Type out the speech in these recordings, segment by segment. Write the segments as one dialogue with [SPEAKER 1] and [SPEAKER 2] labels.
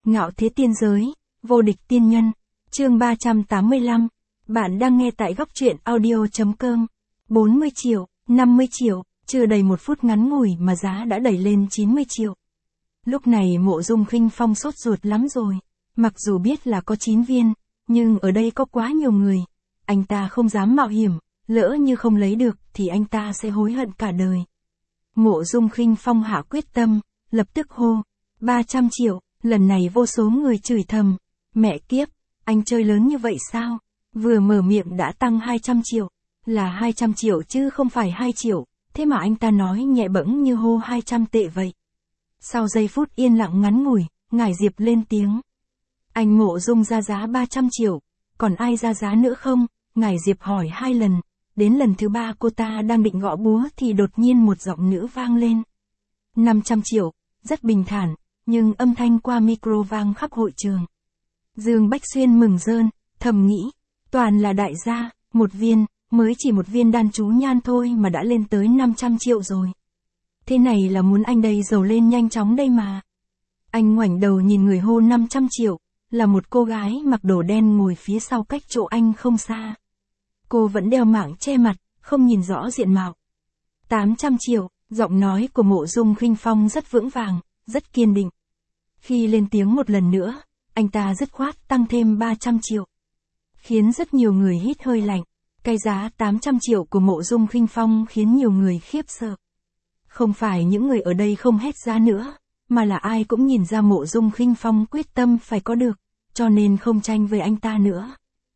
[SPEAKER 1] Ngạo thế tiên giới, vô địch tiên nhân, chương 385. Bạn đang nghe tại góc truyện audio.com. 40 triệu, 50 triệu, chưa đầy một phút ngắn ngủi mà giá đã đẩy lên 90 triệu. Lúc này Mộ Dung Khinh Phong sốt ruột lắm rồi. Mặc dù biết là có 9 viên, nhưng ở đây có quá nhiều người. Anh ta không dám mạo hiểm, lỡ như không lấy được thì anh ta sẽ hối hận cả đời. Mộ Dung Khinh Phong hạ quyết tâm, lập tức hô, 300 triệu, lần này vô số người chửi thầm. Mẹ kiếp, anh chơi lớn như vậy sao? Vừa mở miệng đã tăng 200 triệu, là 200 triệu chứ không phải 2 triệu, thế mà anh ta nói nhẹ bẫng như hô 200 tệ vậy. Sau giây phút yên lặng ngắn ngủi, Ngải Diệp lên tiếng. Anh Mộ Dung ra giá 300 triệu, còn ai ra giá nữa không? Ngải Diệp hỏi 2 lần, đến lần thứ 3 cô ta đang định gõ búa thì đột nhiên một giọng nữ vang lên. 500 triệu, rất bình thản, nhưng âm thanh qua micro vang khắp hội trường. Dương Bách Xuyên mừng rơn, thầm nghĩ, toàn là đại gia, một viên, mới chỉ một viên đan chú nhan thôi mà đã lên tới 500 triệu rồi. Thế này là muốn anh đây giàu lên nhanh chóng đây mà. Anh ngoảnh đầu nhìn người hô 500 triệu, là một cô gái mặc đồ đen ngồi phía sau cách chỗ anh không xa. Cô vẫn đeo mảng che mặt, không nhìn rõ diện mạo. 800 triệu, giọng nói của Mộ Dung Khinh Phong rất vững vàng, rất kiên định. Khi lên tiếng một lần nữa, anh ta dứt khoát tăng thêm 300 triệu. Khiến rất nhiều người hít hơi lạnh. Cái giá 800 triệu của Mộ Dung Khinh Phong khiến nhiều người khiếp sợ. Không phải những người ở đây không hét giá nữa, mà là ai cũng nhìn ra Mộ Dung Khinh Phong quyết tâm phải có được, cho nên không tranh với anh ta nữa.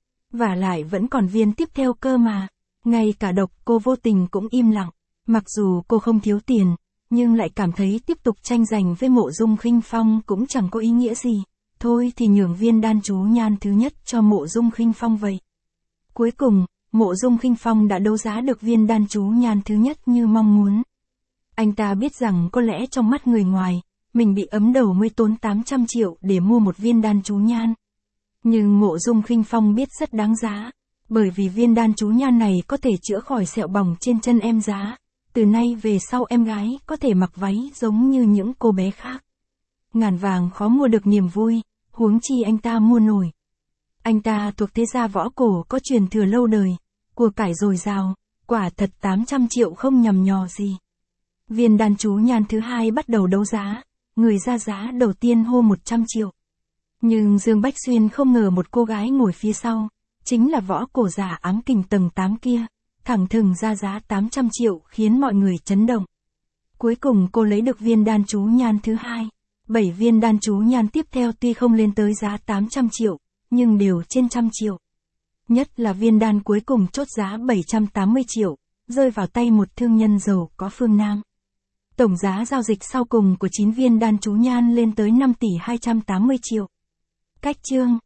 [SPEAKER 1] Và lại vẫn còn viên tiếp theo cơ mà. Ngay cả Độc Cô Vô Tình cũng im lặng. Mặc dù cô không thiếu tiền, nhưng lại cảm thấy tiếp tục tranh giành với Mộ Dung Khinh Phong cũng chẳng có ý nghĩa gì. Thôi thì nhường viên đan chú nhan thứ nhất cho Mộ Dung Khinh Phong vậy. Cuối cùng, Mộ Dung Khinh Phong đã đấu giá được viên đan chú nhan thứ nhất như mong muốn. Anh ta biết rằng có lẽ trong mắt người ngoài, mình bị ấm đầu mới tốn 800 triệu để mua một viên đan chú nhan. Nhưng Mộ Dung Khinh Phong biết rất đáng giá, bởi vì viên đan chú nhan này có thể chữa khỏi sẹo bỏng trên chân em giá. Từ nay về sau em gái có thể mặc váy giống như những cô bé khác. Ngàn vàng khó mua được niềm vui, huống chi anh ta mua nổi. Anh ta thuộc thế gia võ cổ có truyền thừa lâu đời, của cải dồi dào, quả thật 800 triệu không nhằm nhò gì. Viên đan chú nhan thứ hai bắt đầu đấu giá, người ra giá đầu tiên hô 100 triệu. Nhưng Dương Bách Xuyên không ngờ một cô gái ngồi phía sau, chính là võ cổ giả ám kình tầng 8 kia, thẳng thừng ra giá 800 triệu khiến mọi người chấn động. Cuối cùng cô lấy được viên đan chú nhan thứ hai. 7 viên đan chú nhan tiếp theo tuy không lên tới giá 800 triệu, nhưng đều trên 100 triệu. Nhất là viên đan cuối cùng chốt giá 780 triệu, rơi vào tay một thương nhân giàu có phương Nam. Tổng giá giao dịch sau cùng của 9 viên đan chú nhan lên tới 5 tỷ 280 triệu. Cách chương